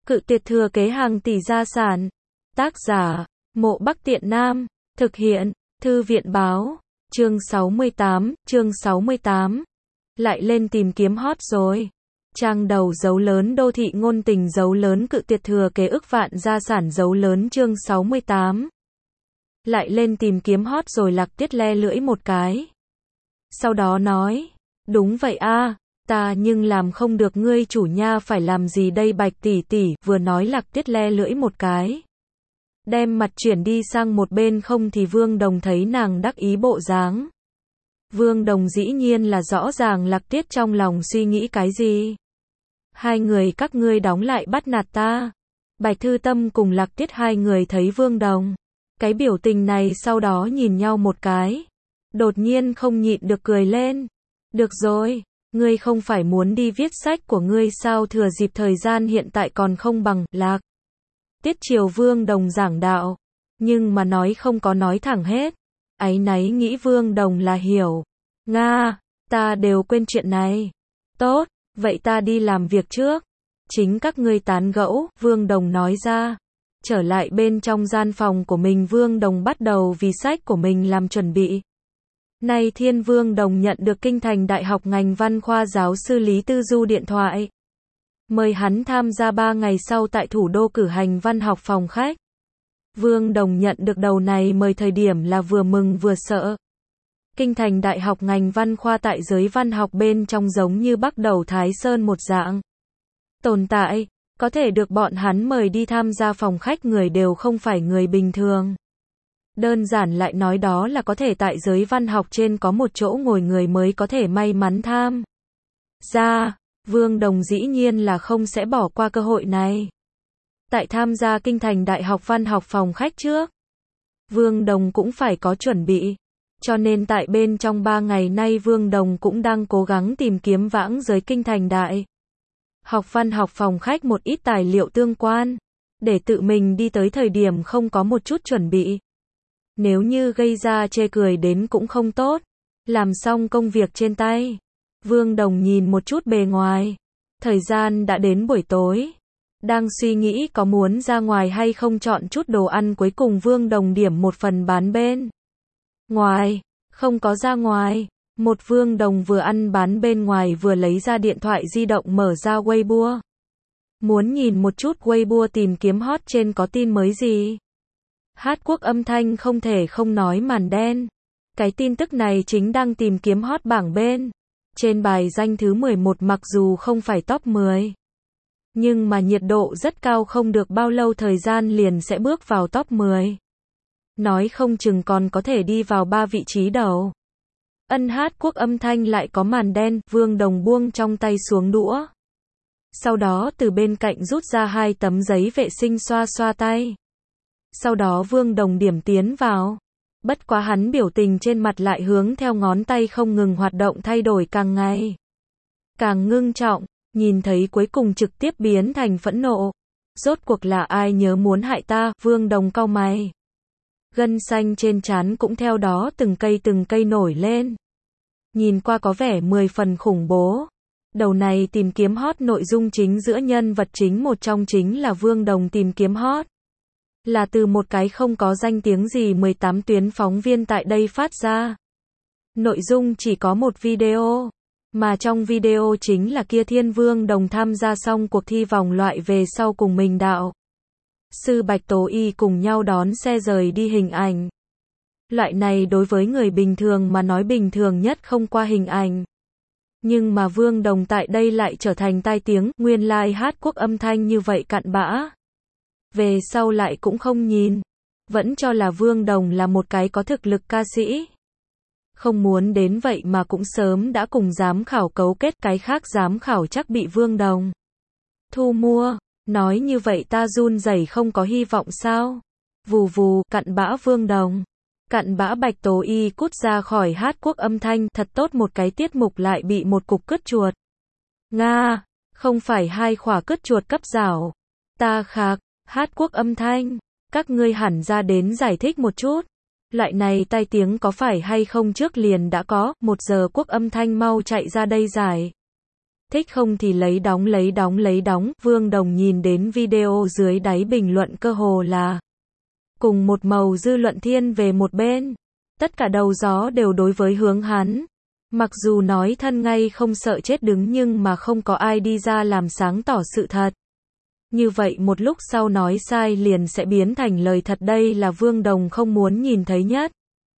Cự tuyệt thừa kế hàng tỷ gia sản. Tác giả, Mộ Bắc Tiện Nam. Thực hiện, Thư viện báo. Chương 68. Lại lên tìm kiếm hot rồi. Trang đầu dấu lớn đô thị ngôn tình dấu lớn cự tuyệt thừa kế ức vạn gia sản dấu lớn chương 68. Lại lên tìm kiếm hot rồi Lạc Tiết le lưỡi một cái. Sau đó nói, đúng vậy a, ta nhưng làm không được ngươi chủ nha phải làm gì đây Bạch tỷ tỷ, vừa nói Lạc Tiết le lưỡi một cái. Đem mặt chuyển đi sang một bên không thì Vương Đồng thấy nàng đắc ý bộ dáng. Vương Đồng dĩ nhiên là rõ ràng Lạc Tiết trong lòng suy nghĩ cái gì. Hai người các ngươi đóng lại bắt nạt ta. Bạch Thư Tâm cùng Lạc Tiết hai người thấy Vương Đồng. Cái biểu tình này sau đó nhìn nhau một cái. Đột nhiên không nhịn được cười lên. Được rồi, ngươi không phải muốn đi viết sách của ngươi sao thừa dịp thời gian hiện tại còn không bằng Lạc Tiết chiều Vương Đồng giảng đạo. Nhưng mà nói không có nói thẳng hết. Áy náy nghĩ Vương Đồng là hiểu. Nga, ta đều quên chuyện này. Tốt, vậy ta đi làm việc trước. Chính các ngươi tán gẫu, Vương Đồng nói ra. Trở lại bên trong gian phòng của mình Vương Đồng bắt đầu vì sách của mình làm chuẩn bị. Nay thiên Vương Đồng nhận được Kinh Thành Đại học ngành văn khoa giáo sư Lý Tư Du điện thoại. Mời hắn tham gia 3 ngày sau tại thủ đô cử hành văn học phòng khách. Vương Đồng nhận được đầu này mời thời điểm là vừa mừng vừa sợ. Kinh Thành Đại học ngành văn khoa tại giới văn học bên trong giống như Bắc Đầu Thái Sơn một dạng. Tồn tại, có thể được bọn hắn mời đi tham gia phòng khách người đều không phải người bình thường. Đơn giản lại nói đó là có thể tại giới văn học trên có một chỗ ngồi người mới có thể may mắn tham gia. Vương Đồng dĩ nhiên là không sẽ bỏ qua cơ hội này. Tại tham gia Kinh Thành Đại học văn học phòng khách trước, Vương Đồng cũng phải có chuẩn bị. Cho nên tại bên trong 3 ngày nay Vương Đồng cũng đang cố gắng tìm kiếm vãng giới Kinh Thành Đại học văn học phòng khách một ít tài liệu tương quan, để tự mình đi tới thời điểm không có một chút chuẩn bị. Nếu như gây ra chê cười đến cũng không tốt. Làm xong công việc trên tay, Vương Đồng nhìn một chút bề ngoài. Thời gian đã đến buổi tối. Đang suy nghĩ có muốn ra ngoài hay không chọn chút đồ ăn cuối cùng Vương Đồng điểm một phần bán bên ngoài. Không có ra ngoài. Một Vương Đồng vừa ăn bán bên ngoài vừa lấy ra điện thoại di động mở ra Weibo. Muốn nhìn một chút Weibo tìm kiếm hot trên có tin mới gì. Hát Quốc Âm Thanh không thể không nói màn đen. Cái tin tức này chính đang tìm kiếm hot bảng bên. Trên bài danh thứ 11 mặc dù không phải top 10. Nhưng mà nhiệt độ rất cao không được bao lâu thời gian liền sẽ bước vào top 10. Nói không chừng còn có thể đi vào 3 vị trí đầu. Ân Hát Quốc Âm Thanh lại có màn đen, Vương Đồng buông trong tay xuống đũa. Sau đó từ bên cạnh rút ra 2 tấm giấy vệ sinh xoa xoa tay. Sau đó Vương Đồng điểm tiến vào. Bất quá hắn biểu tình trên mặt lại hướng theo ngón tay không ngừng hoạt động thay đổi càng ngày càng ngưng trọng, nhìn thấy cuối cùng trực tiếp biến thành phẫn nộ. Rốt cuộc là ai nhớ muốn hại ta, Vương Đồng cau mày. Gân xanh trên trán cũng theo đó từng cây nổi lên. Nhìn qua có vẻ 10 phần khủng bố. Đầu này tìm kiếm hot nội dung chính giữa nhân vật chính một trong chính là Vương Đồng tìm kiếm hot. Là từ một cái không có danh tiếng gì 18 tuyến phóng viên tại đây phát ra. Nội dung chỉ có một video. Mà trong video chính là kia thiên Vương Đồng tham gia xong cuộc thi vòng loại về sau cùng mình đạo sư Bạch Tố Y cùng nhau đón xe rời đi hình ảnh. Loại này đối với người bình thường mà nói bình thường nhất không qua hình ảnh. Nhưng mà Vương Đồng tại đây lại trở thành tai tiếng, nguyên lai Hát Quốc Âm Thanh như vậy cặn bã. Về sau lại cũng không nhìn. Vẫn cho là Vương Đồng là một cái có thực lực ca sĩ. Không muốn đến vậy mà cũng sớm đã cùng giám khảo cấu kết, cái khác giám khảo chắc bị Vương Đồng thu mua. Nói như vậy ta run rẩy không có hy vọng sao? Vù vù, cặn bã Vương Đồng. Cặn bã Bạch Tố Y cút ra khỏi Hát Quốc Âm Thanh, thật tốt một cái tiết mục lại bị một cục cứt chuột. Nga, không phải 2 khỏa cứt chuột cấp rảo. Ta khạc, Hát Quốc Âm Thanh, các ngươi hẳn ra đến giải thích một chút. Loại này tai tiếng có phải hay không trước liền đã có, 1 giờ Quốc Âm Thanh mau chạy ra đây giải Thích không thì lấy đóng. Vương Đồng nhìn đến video dưới đáy bình luận cơ hồ là cùng một màu, dư luận thiên về một bên. Tất cả đầu gió đều đối với hướng hắn. Mặc dù nói thân ngay không sợ chết đứng nhưng mà không có ai đi ra làm sáng tỏ sự thật. Như vậy một lúc sau nói sai liền sẽ biến thành lời thật, đây là Vương Đồng không muốn nhìn thấy nhất.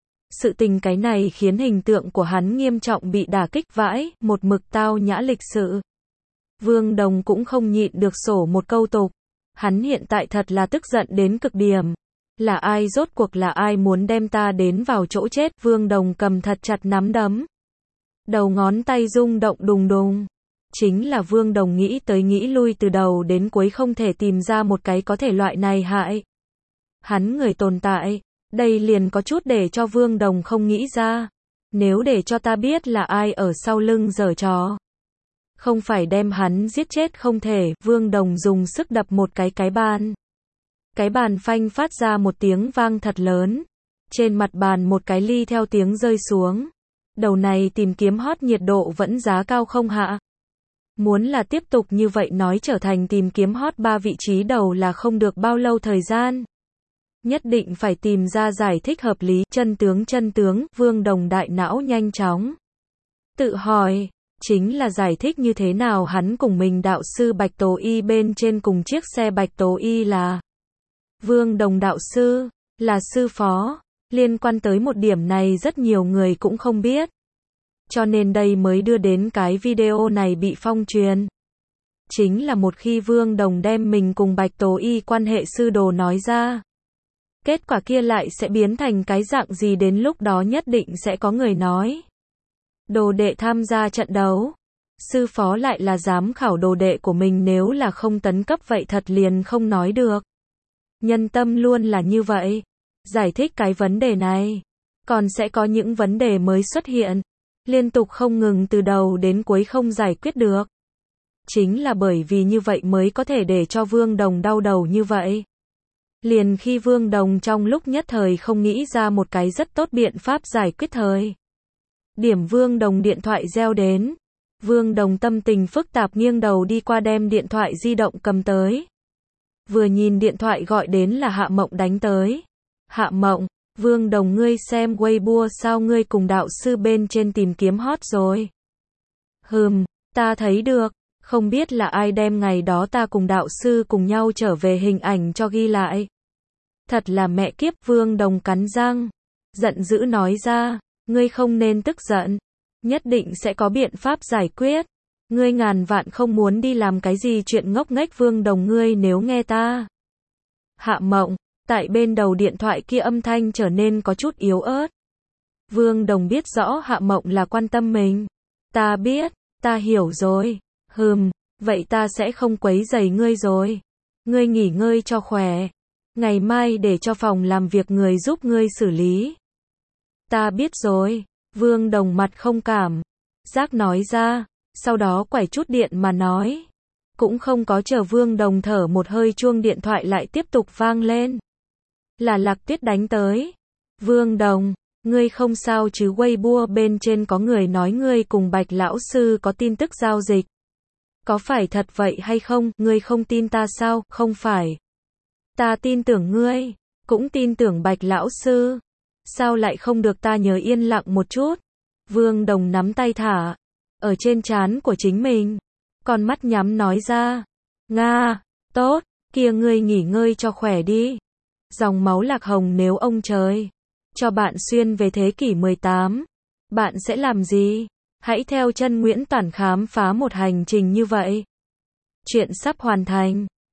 Sự tình cái này khiến hình tượng của hắn nghiêm trọng bị đả kích vãi, một mực tao nhã lịch sự. Vương Đồng cũng không nhịn được sổ một câu tục. Hắn hiện tại thật là tức giận đến cực điểm. Là ai, rốt cuộc là ai muốn đem ta đến vào chỗ chết? Vương Đồng cầm thật chặt nắm đấm. Đầu ngón tay rung động đùng đùng. Chính là Vương Đồng nghĩ tới nghĩ lui từ đầu đến cuối không thể tìm ra một cái có thể loại này hại hắn người tồn tại. Đây liền có chút để cho Vương Đồng không nghĩ ra. Nếu để cho ta biết là ai ở sau lưng giở trò, không phải đem hắn giết chết không thể. Vương Đồng dùng sức đập một cái bàn. Cái bàn phanh phát ra một tiếng vang thật lớn. Trên mặt bàn một cái ly theo tiếng rơi xuống. Đầu này tìm kiếm hot nhiệt độ vẫn giá cao không hạ. Muốn là tiếp tục như vậy nói trở thành tìm kiếm hot 3 vị trí đầu là không được bao lâu thời gian. Nhất định phải tìm ra giải thích hợp lý. Chân tướng, Vương Đồng đại não nhanh chóng tự hỏi, chính là giải thích như thế nào hắn cùng mình đạo sư Bạch Tố Y bên trên cùng chiếc xe. Bạch Tố Y là Vương Đồng đạo sư, là sư phó. Liên quan tới một điểm này rất nhiều người cũng không biết. Cho nên đây mới đưa đến cái video này bị phong truyền. Chính là một khi Vương Đồng đem mình cùng Bạch Tố Y quan hệ sư đồ nói ra, kết quả kia lại sẽ biến thành cái dạng gì, đến lúc đó nhất định sẽ có người nói đồ đệ tham gia trận đấu, sư phó lại là giám khảo đồ đệ của mình, nếu là không tấn cấp vậy thật liền không nói được. Nhân tâm luôn là như vậy. Giải thích cái vấn đề này, còn sẽ có những vấn đề mới xuất hiện, liên tục không ngừng từ đầu đến cuối không giải quyết được. Chính là bởi vì như vậy mới có thể để cho Vương Đồng đau đầu như vậy. Liền khi Vương Đồng trong lúc nhất thời không nghĩ ra một cái rất tốt biện pháp giải quyết thời điểm, Vương Đồng điện thoại reo đến. Vương Đồng tâm tình phức tạp nghiêng đầu đi qua đem điện thoại di động cầm tới. Vừa nhìn điện thoại gọi đến là Hạ Mộng đánh tới. Hạ Mộng, Vương Đồng ngươi xem Weibo sao, ngươi cùng đạo sư bên trên tìm kiếm hot rồi? Ta thấy được, không biết là ai đem ngày đó ta cùng đạo sư cùng nhau trở về hình ảnh cho ghi lại. Thật là mẹ kiếp. Vương Đồng cắn răng, giận dữ nói ra, ngươi không nên tức giận, nhất định sẽ có biện pháp giải quyết. Ngươi ngàn vạn không muốn đi làm cái gì chuyện ngốc nghếch. Vương Đồng ngươi nếu nghe ta. Hạ Mộng, tại bên đầu điện thoại kia âm thanh trở nên có chút yếu ớt. Vương Đồng biết rõ Hạ Mộng là quan tâm mình. Ta biết, ta hiểu rồi. Vậy ta sẽ không quấy rầy ngươi rồi. Ngươi nghỉ ngơi cho khỏe. Ngày mai để cho phòng làm việc người giúp ngươi xử lý. Ta biết rồi. Vương Đồng mặt không cảm giác nói ra, sau đó quải chút điện mà nói. Cũng không có chờ Vương Đồng thở một hơi, chuông điện thoại lại tiếp tục vang lên. Là Lạc Tuyết đánh tới. Vương Đồng, ngươi không sao chứ? Weibo bên trên có người nói ngươi cùng Bạch lão sư có tin tức giao dịch. Có phải thật vậy hay không? Ngươi không tin ta sao? Không phải. Ta tin tưởng ngươi, cũng tin tưởng Bạch lão sư. Sao lại không được? Ta nhớ yên lặng một chút. Vương Đồng nắm tay thả ở trên trán của chính mình, con mắt nhắm nói ra. Nga, tốt, kia ngươi nghỉ ngơi cho khỏe đi. Dòng máu Lạc Hồng, nếu ông trời cho bạn xuyên về thế kỷ 18, bạn sẽ làm gì? Hãy theo chân Nguyễn Toản khám phá một hành trình như vậy. Chuyện sắp hoàn thành.